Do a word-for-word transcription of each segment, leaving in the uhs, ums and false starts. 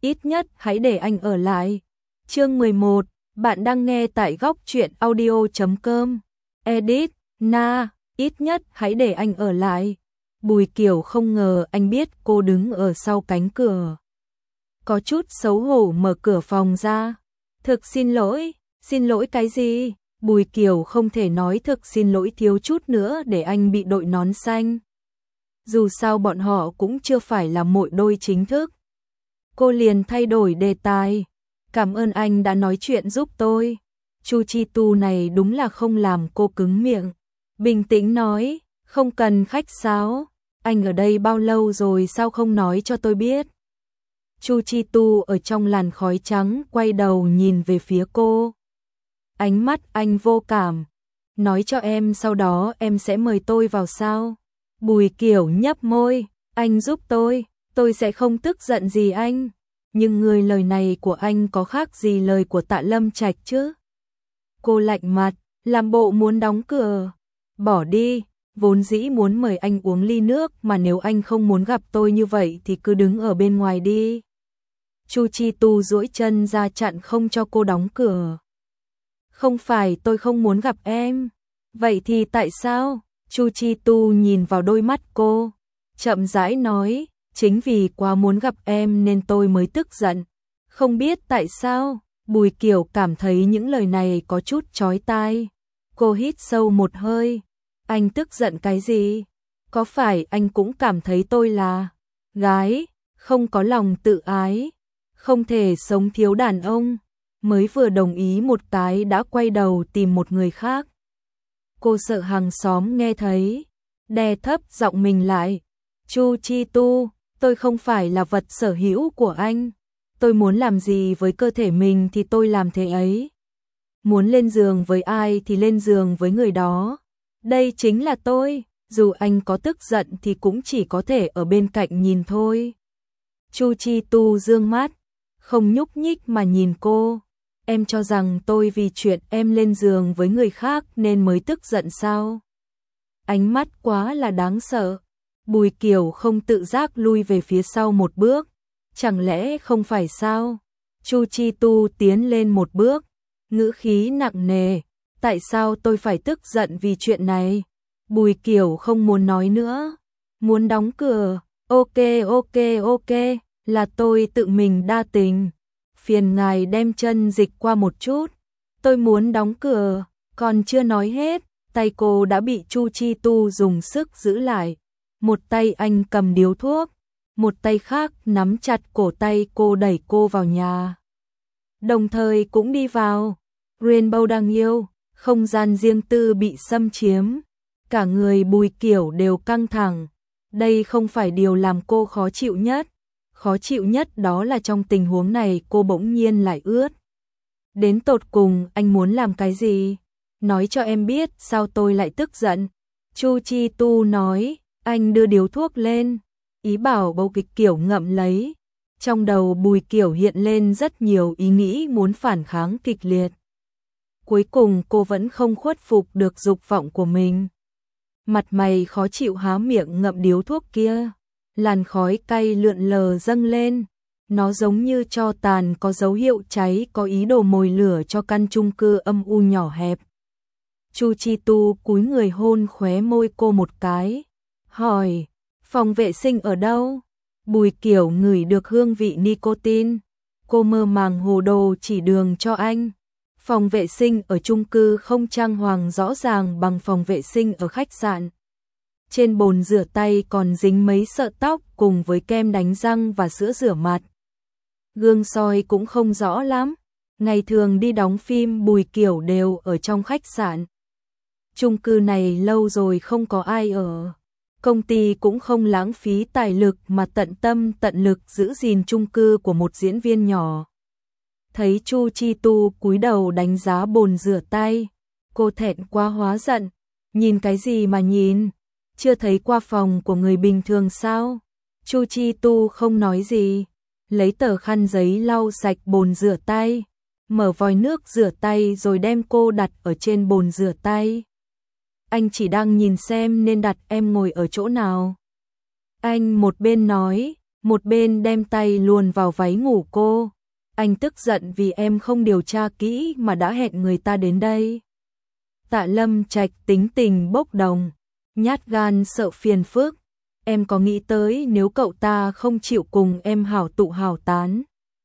ít nhất hãy để anh ở lại. Chương mười một, bạn đang nghe tại góc truyện audio chấm com. Edit, Na, ít nhất hãy để anh ở lại. Bùi Kiều không ngờ anh biết cô đứng ở sau cánh cửa. Có chút xấu hổ mở cửa phòng ra. Thực xin lỗi, xin lỗi cái gì? Bùi Kiều không thể nói thực xin lỗi thiếu chút nữa để anh bị đội nón xanh. Dù sao bọn họ cũng chưa phải là một đôi chính thức. Cô liền thay đổi đề tài. Cảm ơn anh đã nói chuyện giúp tôi. Chu Chi Tu này đúng là không làm cô cứng miệng. Bình tĩnh nói, không cần khách sáo. Anh ở đây bao lâu rồi sao không nói cho tôi biết? Chu Chi Tu ở trong làn khói trắng quay đầu nhìn về phía cô. Ánh mắt anh vô cảm. Nói cho em sau đó em sẽ mời tôi vào sao? Bùi Kiều nhấp môi. Anh giúp tôi, tôi sẽ không tức giận gì anh. Nhưng người lời này của anh có khác gì lời của Tạ Lâm Trạch chứ? Cô lạnh mặt, làm bộ muốn đóng cửa. Bỏ đi, vốn dĩ muốn mời anh uống ly nước mà nếu anh không muốn gặp tôi như vậy thì cứ đứng ở bên ngoài đi. Chu Chi Tu duỗi chân ra chặn không cho cô đóng cửa. Không phải tôi không muốn gặp em. Vậy thì tại sao? Chu Chi Tu nhìn vào đôi mắt cô, chậm rãi nói, chính vì quá muốn gặp em nên tôi mới tức giận. Không biết tại sao, Bùi Kiều cảm thấy những lời này có chút chói tai. Cô hít sâu một hơi. Anh tức giận cái gì? Có phải anh cũng cảm thấy tôi là gái, không có lòng tự ái, không thể sống thiếu đàn ông, mới vừa đồng ý một cái đã quay đầu tìm một người khác. Cô sợ hàng xóm nghe thấy, đè thấp giọng mình lại. Chu Chi Tu, tôi không phải là vật sở hữu của anh. Tôi muốn làm gì với cơ thể mình thì tôi làm thế ấy. Muốn lên giường với ai thì lên giường với người đó. Đây chính là tôi, dù anh có tức giận thì cũng chỉ có thể ở bên cạnh nhìn thôi. Chu Chi Tu dương mắt, không nhúc nhích mà nhìn cô. Em cho rằng tôi vì chuyện em lên giường với người khác nên mới tức giận sao? Ánh mắt quá là đáng sợ. Bùi Kiều không tự giác lui về phía sau một bước. Chẳng lẽ không phải sao? Chu Chi Tu tiến lên một bước, ngữ khí nặng nề. Tại sao tôi phải tức giận vì chuyện này? Bùi Kiều không muốn nói nữa. Muốn đóng cửa. Ok ok ok, là tôi tự mình đa tình. Phiền ngài đem chân dịch qua một chút. Tôi muốn đóng cửa. Còn chưa nói hết, tay cô đã bị Chu Chi Tu dùng sức giữ lại. Một tay anh cầm điếu thuốc, một tay khác nắm chặt cổ tay cô đẩy cô vào nhà. Đồng thời cũng đi vào. Rainbow đang yêu, không gian riêng tư bị xâm chiếm. Cả người Bùi Kiều đều căng thẳng. Đây không phải điều làm cô khó chịu nhất. Khó chịu nhất đó là trong tình huống này cô bỗng nhiên lại ướt. Đến tột cùng anh muốn làm cái gì? Nói cho em biết sao tôi lại tức giận. Chu Chi Tu nói, anh đưa điếu thuốc lên. Ý bảo bầu kịch Kiều ngậm lấy. Trong đầu Bùi Kiều hiện lên rất nhiều ý nghĩ muốn phản kháng kịch liệt. Cuối cùng cô vẫn không khuất phục được dục vọng của mình. Mặt mày khó chịu há miệng ngậm điếu thuốc kia. Làn khói cay lượn lờ dâng lên. Nó giống như tro tàn có dấu hiệu cháy, có ý đồ mồi lửa cho căn chung cư âm u nhỏ hẹp. Chu Chi Tu cúi người hôn khóe môi cô một cái. Hỏi, phòng vệ sinh ở đâu? Bùi Kiều ngửi được hương vị nicotine. Cô mơ màng hồ đồ chỉ đường cho anh. Phòng vệ sinh ở chung cư không trang hoàng rõ ràng bằng phòng vệ sinh ở khách sạn. Trên bồn rửa tay còn dính mấy sợi tóc cùng với kem đánh răng và sữa rửa mặt. Gương soi cũng không rõ lắm. Ngày thường đi đóng phim Bùi Kiều đều ở trong khách sạn. Chung cư này lâu rồi không có ai ở. Công ty cũng không lãng phí tài lực mà tận tâm tận lực giữ gìn chung cư của một diễn viên nhỏ. Thấy Chu Chi Tu cúi đầu đánh giá bồn rửa tay, cô thẹn quá hóa giận. Nhìn cái gì mà nhìn? Chưa thấy qua phòng của người bình thường sao? Chu Chi Tu không nói gì, lấy tờ khăn giấy lau sạch bồn rửa tay, mở vòi nước rửa tay rồi đem cô đặt ở trên bồn rửa tay. Anh chỉ đang nhìn xem nên đặt em ngồi ở chỗ nào. Anh một bên nói, một bên đem tay luồn vào váy ngủ cô. Anh tức giận vì em không điều tra kỹ mà đã hẹn người ta đến đây. Tạ Lâm Trạch tính tình bốc đồng, nhát gan sợ phiền phức. Em có nghĩ tới nếu cậu ta không chịu cùng em hảo tụ hảo tán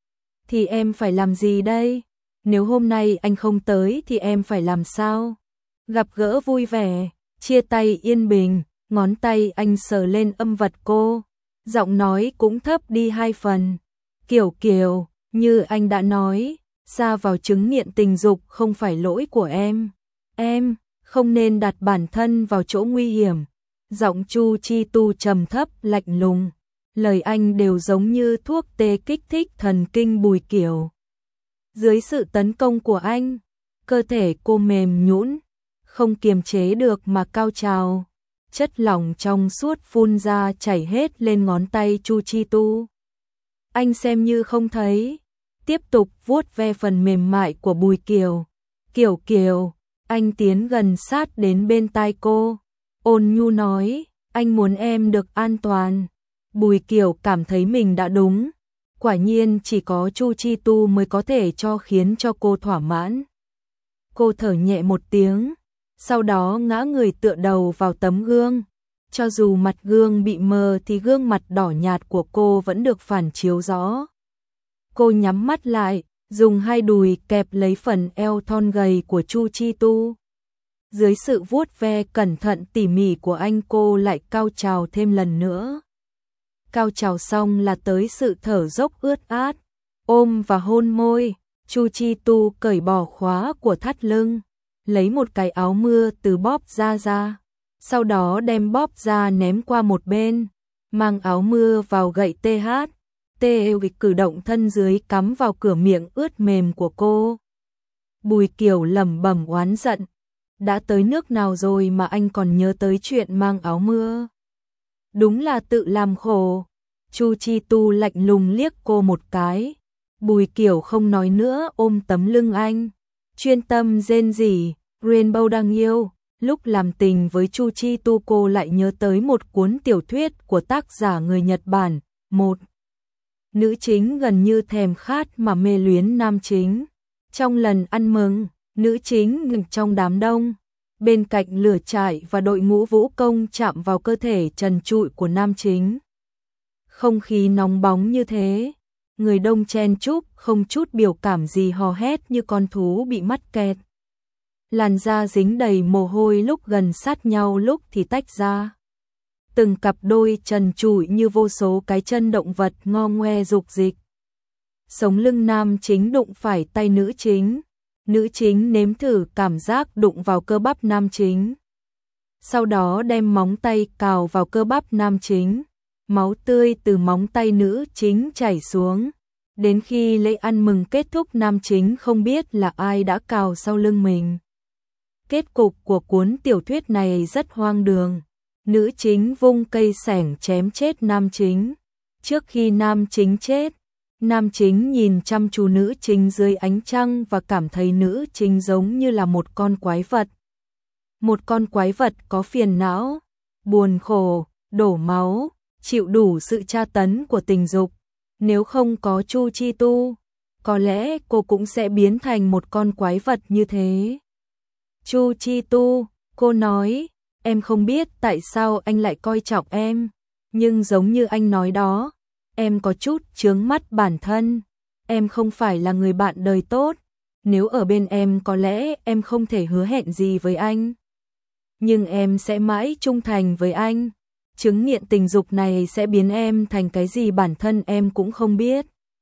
thì em phải làm gì đây? Nếu hôm nay anh không tới thì em phải làm sao? Gặp gỡ vui vẻ, chia tay yên bình, ngón tay anh sờ lên âm vật cô, giọng nói cũng thấp đi hai phần. Kiều Kiều, như anh đã nói, sa vào chứng nghiện tình dục không phải lỗi của em. Em không nên đặt bản thân vào chỗ nguy hiểm. Giọng Chu Chi Tu trầm thấp lạnh lùng, lời anh đều giống như thuốc tê kích thích thần kinh Bùi Kiều. Dưới sự tấn công của anh, cơ thể cô mềm nhũn, không kiềm chế được mà cao trào, chất lỏng trong suốt phun ra chảy hết lên ngón tay Chu Chi Tu. Anh xem như không thấy, tiếp tục vuốt ve phần mềm mại của Bùi Kiều. Kiều Kiều, anh tiến gần sát đến bên tai cô, ôn nhu nói, anh muốn em được an toàn. Bùi Kiều cảm thấy mình đã đúng, quả nhiên chỉ có Chu Chi Tu mới có thể cho khiến cho cô thỏa mãn. Cô thở nhẹ một tiếng, sau đó ngã người tựa đầu vào tấm gương. Cho dù mặt gương bị mờ thì gương mặt đỏ nhạt của cô vẫn được phản chiếu rõ. Cô nhắm mắt lại, dùng hai đùi kẹp lấy phần eo thon gầy của Chu Chi Tu. Dưới sự vuốt ve cẩn thận tỉ mỉ của anh, cô lại cao trào thêm lần nữa. Cao trào xong là tới sự thở dốc ướt át, ôm và hôn môi. Chu Chi Tu cởi bỏ khóa của thắt lưng, lấy một cái áo mưa từ bóp ra ra, sau đó đem bóp ra ném qua một bên, mang áo mưa vào gậy tê hát. Tê cử động thân dưới cắm vào cửa miệng ướt mềm của cô. Bùi Kiều lẩm bẩm oán giận, đã tới nước nào rồi mà anh còn nhớ tới chuyện mang áo mưa. Đúng là tự làm khổ. Chu Chi Tu lạnh lùng liếc cô một cái. Bùi Kiều không nói nữa, ôm tấm lưng anh, chuyên tâm rên rỉ. Rainbow đang yêu. Lúc làm tình với Chu Chi Tu, cô lại nhớ tới một cuốn tiểu thuyết của tác giả người Nhật Bản. Một nữ chính gần như thèm khát mà mê luyến nam chính. Trong lần ăn mừng, nữ chính ngừng trong đám đông, bên cạnh lửa trại và đội ngũ vũ công chạm vào cơ thể trần trụi của nam chính. Không khí nóng bóng như thế, người đông chen chúc không chút biểu cảm gì, hò hét như con thú bị mắc kẹt. Làn da dính đầy mồ hôi, lúc gần sát nhau lúc thì tách ra. Từng cặp đôi trần trụi như vô số cái chân động vật ngo ngoe dục dịch. Sống lưng nam chính đụng phải tay nữ chính, nữ chính nếm thử cảm giác đụng vào cơ bắp nam chính. Sau đó đem móng tay cào vào cơ bắp nam chính, máu tươi từ móng tay nữ chính chảy xuống. Đến khi lễ ăn mừng kết thúc, nam chính không biết là ai đã cào sau lưng mình. Kết cục của cuốn tiểu thuyết này rất hoang đường. Nữ chính vung cây xẻng chém chết nam chính. Trước khi nam chính chết, nam chính nhìn chăm chú nữ chính dưới ánh trăng và cảm thấy nữ chính giống như là một con quái vật. Một con quái vật có phiền não, buồn khổ, đổ máu, chịu đủ sự tra tấn của tình dục. Nếu không có Chu Chi Tu, có lẽ cô cũng sẽ biến thành một con quái vật như thế. Chu Chi Tu, cô nói, em không biết tại sao anh lại coi trọng em, nhưng giống như anh nói đó, em có chút chướng mắt bản thân. Em không phải là người bạn đời tốt. Nếu ở bên em có lẽ em không thể hứa hẹn gì với anh, nhưng em sẽ mãi trung thành với anh. Chứng nghiện tình dục này sẽ biến em thành cái gì bản thân em cũng không biết.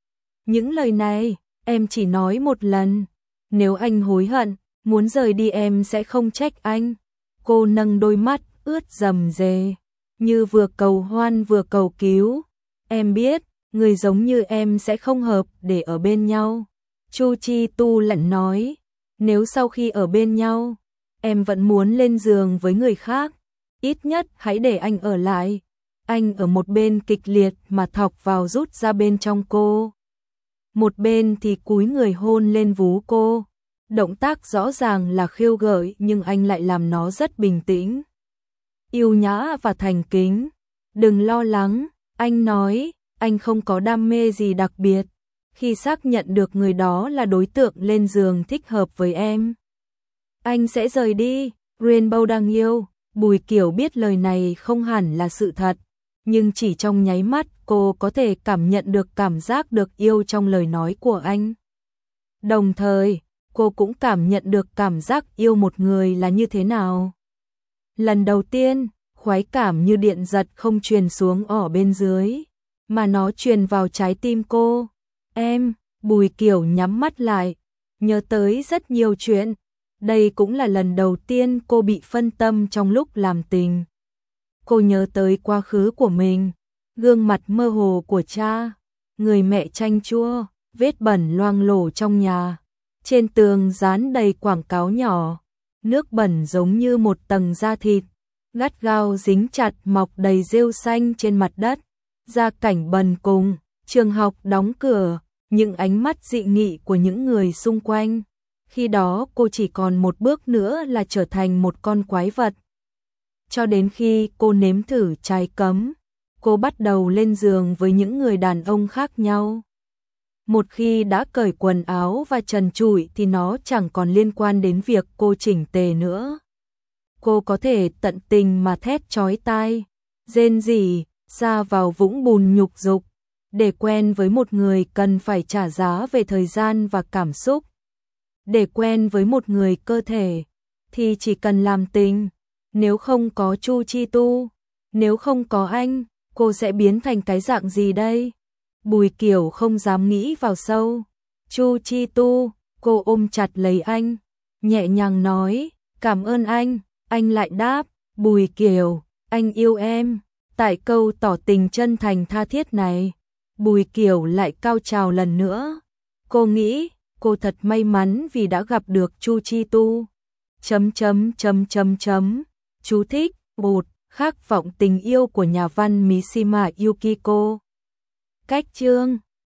Những lời này em chỉ nói một lần. Nếu anh hối hận, muốn rời đi, em sẽ không trách anh. Cô nâng đôi mắt ướt rầm rề, như vừa cầu hoan vừa cầu cứu. Em biết, người giống như em sẽ không hợp để ở bên nhau. Chu Chi Tu lạnh nói, nếu sau khi ở bên nhau, em vẫn muốn lên giường với người khác, ít nhất hãy để anh ở lại. Anh ở một bên kịch liệt mà thọc vào rút ra bên trong cô. Một bên thì cúi người hôn lên vú cô. Động tác rõ ràng là khiêu gợi nhưng anh lại làm nó rất bình tĩnh, yêu nhã và thành kính. Đừng lo lắng, anh nói, anh không có đam mê gì đặc biệt. Khi xác nhận được người đó là đối tượng lên giường thích hợp với em, anh sẽ rời đi. Rainbow đang yêu. Bùi Kiều biết lời này không hẳn là sự thật, nhưng chỉ trong nháy mắt cô có thể cảm nhận được cảm giác được yêu trong lời nói của anh. Đồng thời, cô cũng cảm nhận được cảm giác yêu một người là như thế nào. Lần đầu tiên, khoái cảm như điện giật không truyền xuống ở bên dưới, mà nó truyền vào trái tim cô. Em, Bùi Kiều nhắm mắt lại, nhớ tới rất nhiều chuyện. Đây cũng là lần đầu tiên cô bị phân tâm trong lúc làm tình. Cô nhớ tới quá khứ của mình, gương mặt mơ hồ của cha, người mẹ chanh chua, vết bẩn loang lổ trong nhà. Trên tường dán đầy quảng cáo nhỏ, nước bẩn giống như một tầng da thịt, gắt gao dính chặt mọc đầy rêu xanh trên mặt đất. Gia cảnh bần cùng, trường học đóng cửa, những ánh mắt dị nghị của những người xung quanh. Khi đó cô chỉ còn một bước nữa là trở thành một con quái vật. Cho đến khi cô nếm thử trái cấm, cô bắt đầu lên giường với những người đàn ông khác nhau. Một khi đã cởi quần áo và trần trụi thì nó chẳng còn liên quan đến việc cô chỉnh tề nữa. Cô có thể tận tình mà thét chói tai, rên rỉ, sa vào vũng bùn nhục dục. Để quen với một người cần phải trả giá về thời gian và cảm xúc. Để quen với một người cơ thể thì chỉ cần làm tình. Nếu không có Chu Chi Tu, nếu không có anh, cô sẽ biến thành cái dạng gì đây? Bùi Kiều không dám nghĩ vào sâu. Chu Chi Tu, cô ôm chặt lấy anh, nhẹ nhàng nói, cảm ơn anh. Anh lại đáp, Bùi Kiều, anh yêu em. Tại câu tỏ tình chân thành tha thiết này, Bùi Kiều lại cao trào lần nữa. Cô nghĩ, cô thật may mắn vì đã gặp được Chu Chi Tu. Chấm chấm chấm chấm chấm. Chú thích, một, khát vọng tình yêu của nhà văn Mishima Yukiko. Cách chương